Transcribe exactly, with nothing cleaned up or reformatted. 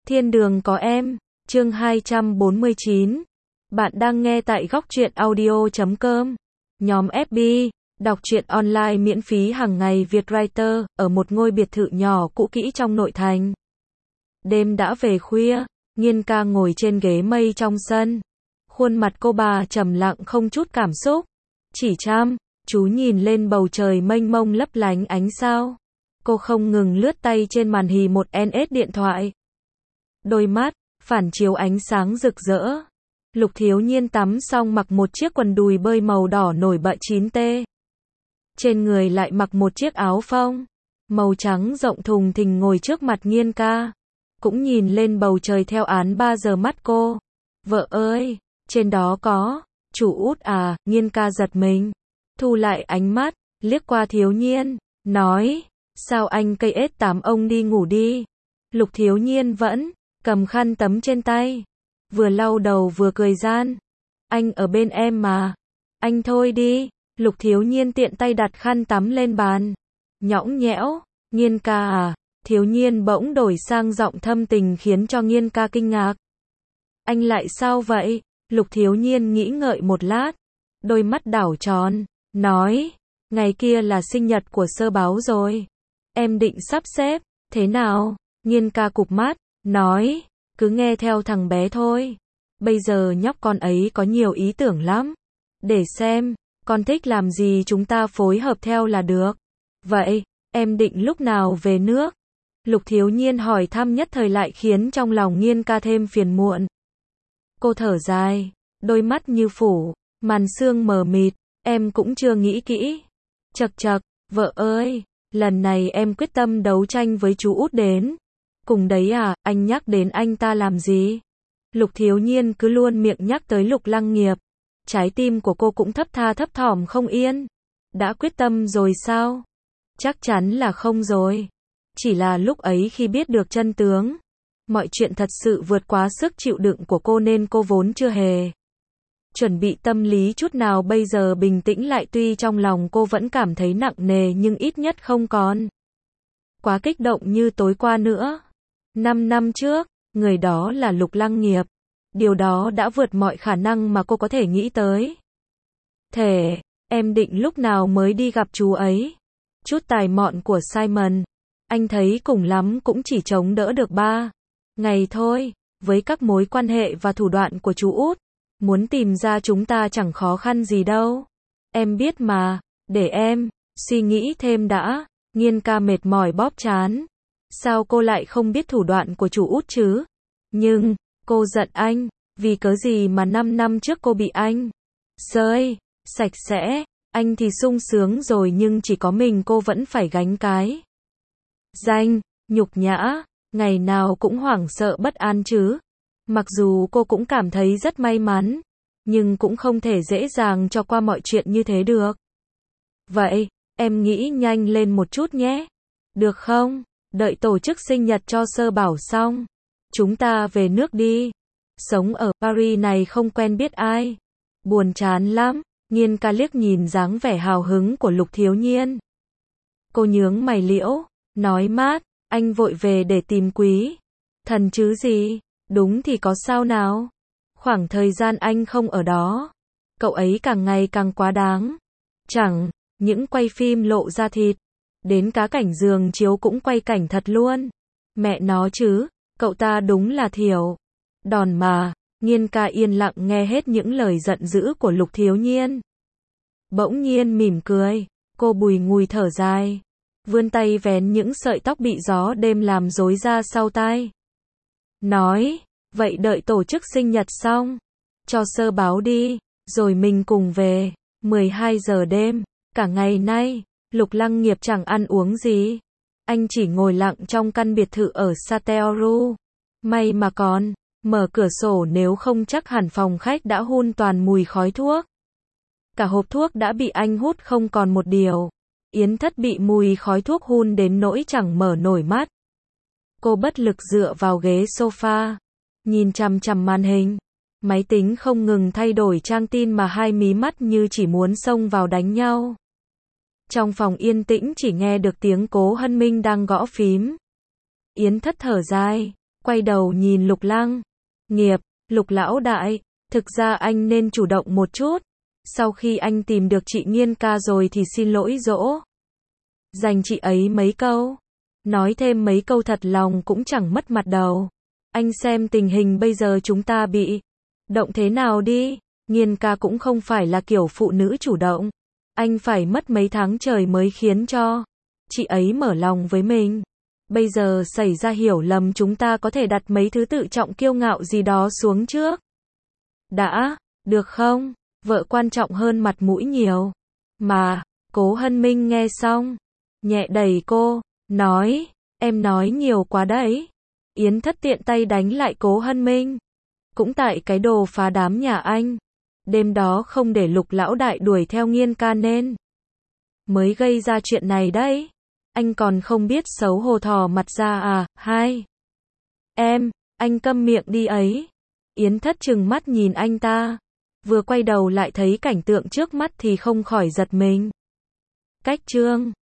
Thiên đường có em, chương hai trăm bốn mươi chín. Bạn đang nghe tại góc truyện audio chấm com. Nhóm ép bê, đọc truyện online miễn phí hàng ngày Việt Writer, ở một ngôi biệt thự nhỏ cũ kỹ trong nội thành. Đêm đã về khuya, Nhiên ca ngồi trên ghế mây trong sân. Khuôn mặt cô bà trầm lặng không chút cảm xúc. Chỉ chăm chú nhìn lên bầu trời mênh mông lấp lánh ánh sao. Cô không ngừng lướt tay trên màn hình một en ét điện thoại. Đôi mắt phản chiếu ánh sáng rực rỡ. Lục Thiếu Nhiên tắm xong mặc một chiếc quần đùi bơi màu đỏ nổi bật chín tê. Trên người lại mặc một chiếc áo phông màu trắng rộng thùng thình ngồi trước mặt Nhiên ca. Cũng nhìn lên bầu trời theo án ba giờ mắt cô. Vợ ơi, trên đó có chủ Út à? Nhiên ca giật mình, thu lại ánh mắt, liếc qua Thiếu Nhiên, nói, sao anh cây ết tám ông đi ngủ đi. Lục Thiếu Nhiên vẫn cầm khăn tắm trên tay, vừa lau đầu vừa cười gian. Anh ở bên em mà. Anh thôi đi. Lục Thiếu Nhiên tiện tay đặt khăn tắm lên bàn. Nhõng nhẽo, Nhiên ca à? Thiếu Nhiên bỗng đổi sang giọng thâm tình khiến cho Nhiên ca kinh ngạc. Anh lại sao vậy? Lục Thiếu Nhiên nghĩ ngợi một lát, đôi mắt đảo tròn, nói, ngày kia là sinh nhật của Sơ Báo rồi. Em định sắp xếp thế nào? Nhiên ca cụp mắt, nói, cứ nghe theo thằng bé thôi. Bây giờ nhóc con ấy có nhiều ý tưởng lắm. Để xem, con thích làm gì chúng ta phối hợp theo là được. Vậy, em định lúc nào về nước? Lục Thiếu Nhiên hỏi thăm nhất thời lại khiến trong lòng Nhiên ca thêm phiền muộn. Cô thở dài, đôi mắt như phủ màn sương mờ mịt, em cũng chưa nghĩ kỹ. Chậc chậc, vợ ơi, lần này em quyết tâm đấu tranh với chú Út đến. Cùng đấy à, anh nhắc đến anh ta làm gì? Lục Thiếu Nhiên cứ luôn miệng nhắc tới Lục Lăng Nghiệp. Trái tim của cô cũng thấp tha thấp thỏm không yên. Đã quyết tâm rồi sao? Chắc chắn là không rồi. Chỉ là lúc ấy khi biết được chân tướng, mọi chuyện thật sự vượt quá sức chịu đựng của cô nên cô vốn chưa hề chuẩn bị tâm lý chút nào, bây giờ bình tĩnh lại, tuy trong lòng cô vẫn cảm thấy nặng nề nhưng ít nhất không còn quá kích động như tối qua nữa. Năm năm trước, người đó là Lục Lăng Nghiệp. Điều đó đã vượt mọi khả năng mà cô có thể nghĩ tới. Thể, em định lúc nào mới đi gặp chú ấy? Chút tài mọn của Simon, anh thấy cùng lắm cũng chỉ chống đỡ được ba ngày thôi. Với các mối quan hệ và thủ đoạn của chú Út, muốn tìm ra chúng ta chẳng khó khăn gì đâu. Em biết mà, để em suy nghĩ thêm đã. Nhiên ca mệt mỏi bóp trán. Sao cô lại không biết thủ đoạn của chú Út chứ? Nhưng, cô giận anh, vì cớ gì mà năm năm trước cô bị anh sơi sạch sẽ. Anh thì sung sướng rồi nhưng chỉ có mình cô vẫn phải gánh cái danh nhục nhã, ngày nào cũng hoảng sợ bất an chứ. Mặc dù cô cũng cảm thấy rất may mắn, nhưng cũng không thể dễ dàng cho qua mọi chuyện như thế được. Vậy, em nghĩ nhanh lên một chút nhé. Được không? Đợi tổ chức sinh nhật cho Sơ Bảo xong, chúng ta về nước đi. Sống ở Paris này không quen biết ai, buồn chán lắm. Nhiên ca liếc nhìn dáng vẻ hào hứng của Lục Thiếu Nhiên. Cô nhướng mày liễu, nói mát, anh vội về để tìm Quý Thần chứ gì? Đúng thì có sao nào? Khoảng thời gian anh không ở đó, cậu ấy càng ngày càng quá đáng. Chẳng những quay phim lộ ra thịt, đến cá cảnh giường chiếu cũng quay cảnh thật luôn. Mẹ nó chứ, cậu ta đúng là thiểu đòn mà. Nhiên ca yên lặng nghe hết những lời giận dữ của Lục Thiếu Nhiên. Bỗng nhiên mỉm cười, cô bùi ngùi thở dài, vươn tay vén những sợi tóc bị gió đêm làm rối ra sau tai. Nói, vậy đợi tổ chức sinh nhật xong, cho Sơ Báo đi, rồi mình cùng về. mười hai giờ đêm, cả ngày nay, Lục Lăng Nghiệp chẳng ăn uống gì. Anh chỉ ngồi lặng trong căn biệt thự ở Sateoru. May mà còn mở cửa sổ, nếu không chắc hẳn phòng khách đã hun toàn mùi khói thuốc. Cả hộp thuốc đã bị anh hút không còn một điều. Yến Thất bị mùi khói thuốc hun đến nỗi chẳng mở nổi mắt. Cô bất lực dựa vào ghế sofa, nhìn chằm chằm màn hình. Máy tính không ngừng thay đổi trang tin mà hai mí mắt như chỉ muốn xông vào đánh nhau. Trong phòng yên tĩnh chỉ nghe được tiếng Cố Hân Minh đang gõ phím. Yến Thất thở dài, quay đầu nhìn Lục Lăng. Nghiệp, Lục lão đại, thực ra anh nên chủ động một chút. Sau khi anh tìm được chị Nghiên ca rồi thì xin lỗi dỗ dành chị ấy mấy câu. Nói thêm mấy câu thật lòng cũng chẳng mất mặt đâu. Anh xem tình hình bây giờ chúng ta bị động thế nào đi. Nghiên ca cũng không phải là kiểu phụ nữ chủ động. Anh phải mất mấy tháng trời mới khiến cho chị ấy mở lòng với mình. Bây giờ xảy ra hiểu lầm, chúng ta có thể đặt mấy thứ tự trọng kiêu ngạo gì đó xuống trước. Đã, được không? Vợ quan trọng hơn mặt mũi nhiều. Mà, Cố Hân Minh nghe xong, nhẹ đẩy cô, nói, em nói nhiều quá đấy. Yến Thất tiện tay đánh lại Cố Hân Minh. Cũng tại cái đồ phá đám nhà anh. Đêm đó không để Lục lão đại đuổi theo Nghiên ca nên mới gây ra chuyện này đấy. Anh còn không biết xấu hổ thò mặt ra à? Hai. Em, anh câm miệng đi ấy. Yến Thất trừng mắt nhìn anh ta. Vừa quay đầu lại thấy cảnh tượng trước mắt thì không khỏi giật mình. Cách chương